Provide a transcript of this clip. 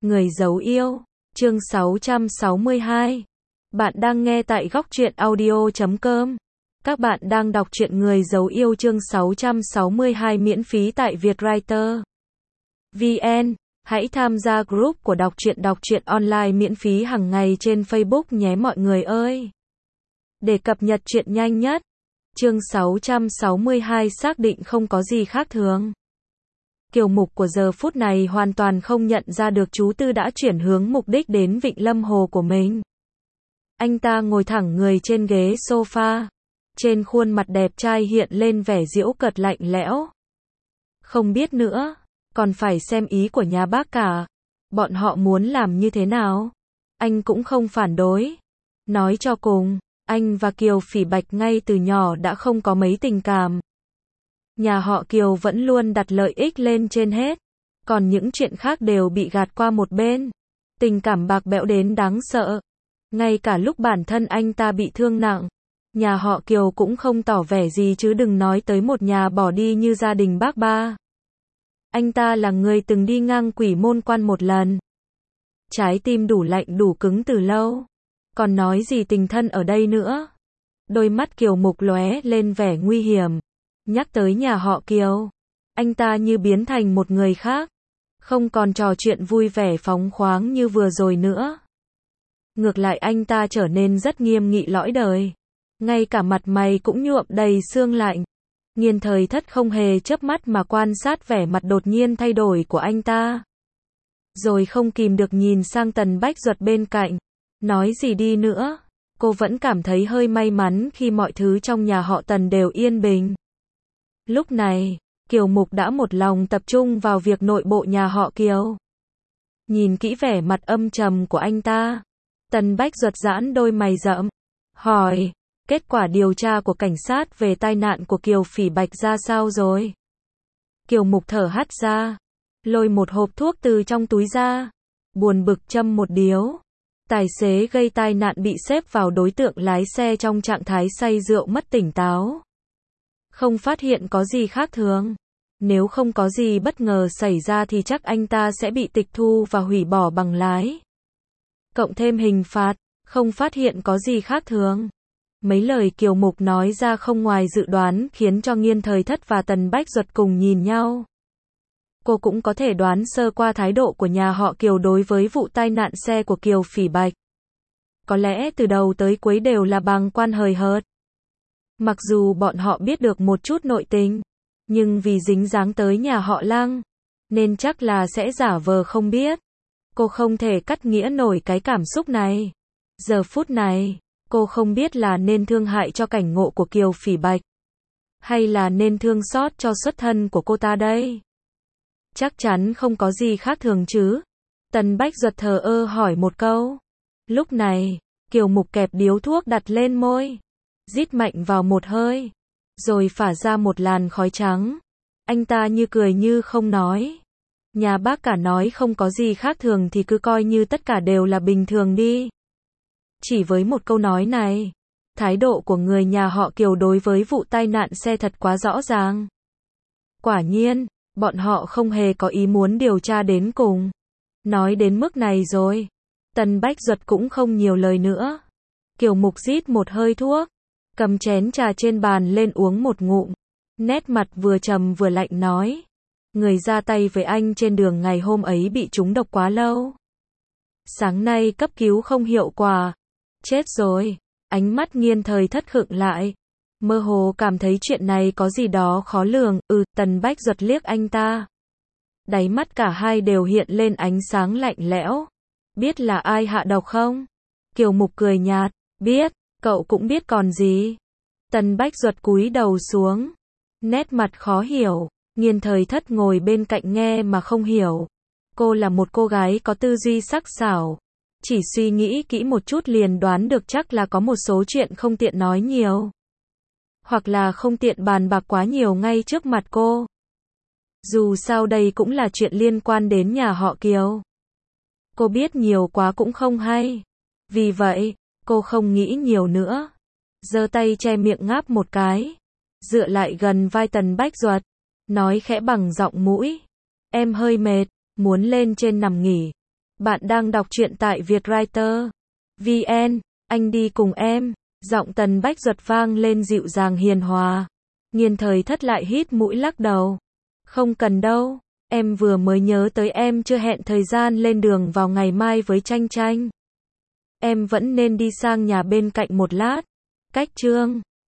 Người giấu yêu, chương 662. Bạn đang nghe tại góc truyện audio.com. Các bạn đang đọc truyện Người giấu yêu chương 662 miễn phí tại Vietwriter VN. Hãy tham gia group của đọc truyện online miễn phí hàng ngày trên Facebook nhé mọi người ơi. Để cập nhật truyện nhanh nhất. Chương 662 xác định không có gì khác thường. Kiều Mục của giờ phút này hoàn toàn không nhận ra được chú Tư đã chuyển hướng mục đích đến Vịnh Lâm Hồ của mình. Anh ta ngồi thẳng người trên ghế sofa. Trên khuôn mặt đẹp trai hiện lên vẻ giễu cợt lạnh lẽo. Không biết nữa, còn phải xem ý của nhà bác cả. Bọn họ muốn làm như thế nào? Anh cũng không phản đối. Nói cho cùng, anh và Kiều Phỉ Bạch ngay từ nhỏ đã không có mấy tình cảm. Nhà họ Kiều vẫn luôn đặt lợi ích lên trên hết, còn những chuyện khác đều bị gạt qua một bên. Tình cảm bạc bẽo đến đáng sợ. Ngay cả lúc bản thân anh ta bị thương nặng, nhà họ Kiều cũng không tỏ vẻ gì chứ đừng nói tới một nhà bỏ đi như gia đình bác ba. Anh ta là người từng đi ngang Quỷ Môn Quan một lần. Trái tim đủ lạnh đủ cứng từ lâu. Còn nói gì tình thân ở đây nữa. Đôi mắt Kiều Mục lóe lên vẻ nguy hiểm. Nhắc tới nhà họ Kiều, anh ta như biến thành một người khác. Không còn trò chuyện vui vẻ phóng khoáng như vừa rồi nữa. Ngược lại anh ta trở nên rất nghiêm nghị lõi đời. Ngay cả mặt mày cũng nhuộm đầy sương lạnh. Nghiên Thời Thất không hề chớp mắt mà quan sát vẻ mặt đột nhiên thay đổi của anh ta. Rồi không kìm được nhìn sang Tần Bách Duật bên cạnh. Nói gì đi nữa, cô vẫn cảm thấy hơi may mắn khi mọi thứ trong nhà họ Tần đều yên bình. Lúc này, Kiều Mục đã một lòng tập trung vào việc nội bộ nhà họ Kiều. Nhìn kỹ vẻ mặt âm trầm của anh ta, Tần Bách Duật giãn đôi mày rậm, hỏi, kết quả điều tra của cảnh sát về tai nạn của Kiều Phỉ Bạch ra sao rồi? Kiều Mục thở hắt ra, lôi một hộp thuốc từ trong túi ra, buồn bực châm một điếu. Tài xế gây tai nạn bị xếp vào đối tượng lái xe trong trạng thái say rượu mất tỉnh táo. Không phát hiện có gì khác thường. Nếu không có gì bất ngờ xảy ra thì chắc anh ta sẽ bị tịch thu và hủy bỏ bằng lái. Cộng thêm hình phạt, không phát hiện có gì khác thường. Mấy lời Kiều Mục nói ra không ngoài dự đoán khiến cho Nghiên Thời Thất và Tần Bách Duật cùng nhìn nhau. Cô cũng có thể đoán sơ qua thái độ của nhà họ Kiều đối với vụ tai nạn xe của Kiều Phỉ Bạch. Có lẽ từ đầu tới cuối đều là bàng quan hời hợt. Mặc dù bọn họ biết được một chút nội tình, nhưng vì dính dáng tới nhà họ Lăng, nên chắc là sẽ giả vờ không biết. Cô không thể cắt nghĩa nổi cái cảm xúc này. Giờ phút này, cô không biết là nên thương hại cho cảnh ngộ của Kiều Phỉ Bạch, hay là nên thương xót cho xuất thân của cô ta đây. Chắc chắn không có gì khác thường chứ? Tần Bách Duật thờ ơ hỏi một câu. Lúc này, Kiều Mục kẹp điếu thuốc đặt lên môi, rít mạnh vào một hơi, rồi phả ra một làn khói trắng. Anh ta như cười như không nói. Nhà bác cả nói không có gì khác thường thì cứ coi như tất cả đều là bình thường đi. Chỉ với một câu nói này, thái độ của người nhà họ Kiều đối với vụ tai nạn xe thật quá rõ ràng. Quả nhiên, bọn họ không hề có ý muốn điều tra đến cùng. Nói đến mức này rồi, Tần Bách Duật cũng không nhiều lời nữa. Kiều Mục rít một hơi thuốc, cầm chén trà trên bàn lên uống một ngụm. Nét mặt vừa trầm vừa lạnh nói. Người ra tay với anh trên đường ngày hôm ấy bị trúng độc quá lâu. Sáng nay cấp cứu không hiệu quả. Chết rồi. Ánh mắt Nghiên Thời Thất khựng lại. Mơ hồ cảm thấy chuyện này có gì đó khó lường. Tần Bách Duật liếc anh ta. Đáy mắt cả hai đều hiện lên ánh sáng lạnh lẽo. Biết là ai hạ độc không? Kiều Mục cười nhạt. Biết, cậu cũng biết còn gì. Tần Bách Duật cúi đầu xuống. Nét mặt khó hiểu. Nghiên Thời Thất ngồi bên cạnh nghe mà không hiểu. Cô là một cô gái có tư duy sắc sảo. Chỉ suy nghĩ kỹ một chút liền đoán được chắc là có một số chuyện không tiện nói nhiều. Hoặc là không tiện bàn bạc quá nhiều ngay trước mặt cô. Dù sao đây cũng là chuyện liên quan đến nhà họ Kiều. Cô biết nhiều quá cũng không hay. Vì vậy, cô không nghĩ nhiều nữa. Giơ tay che miệng ngáp một cái. Dựa lại gần vai Tần Bách Duật. Nói khẽ bằng giọng mũi. Em hơi mệt, muốn lên trên nằm nghỉ. Bạn đang đọc truyện tại Vietwriter. VN, anh đi cùng em. Giọng Tần Bách Duật vang lên dịu dàng hiền hòa. Nghiên Thời Thất lại hít mũi lắc đầu. Không cần đâu, em vừa mới nhớ tới em chưa hẹn thời gian lên đường vào ngày mai với Tranh Tranh. Em vẫn nên đi sang nhà bên cạnh một lát. Cách Trương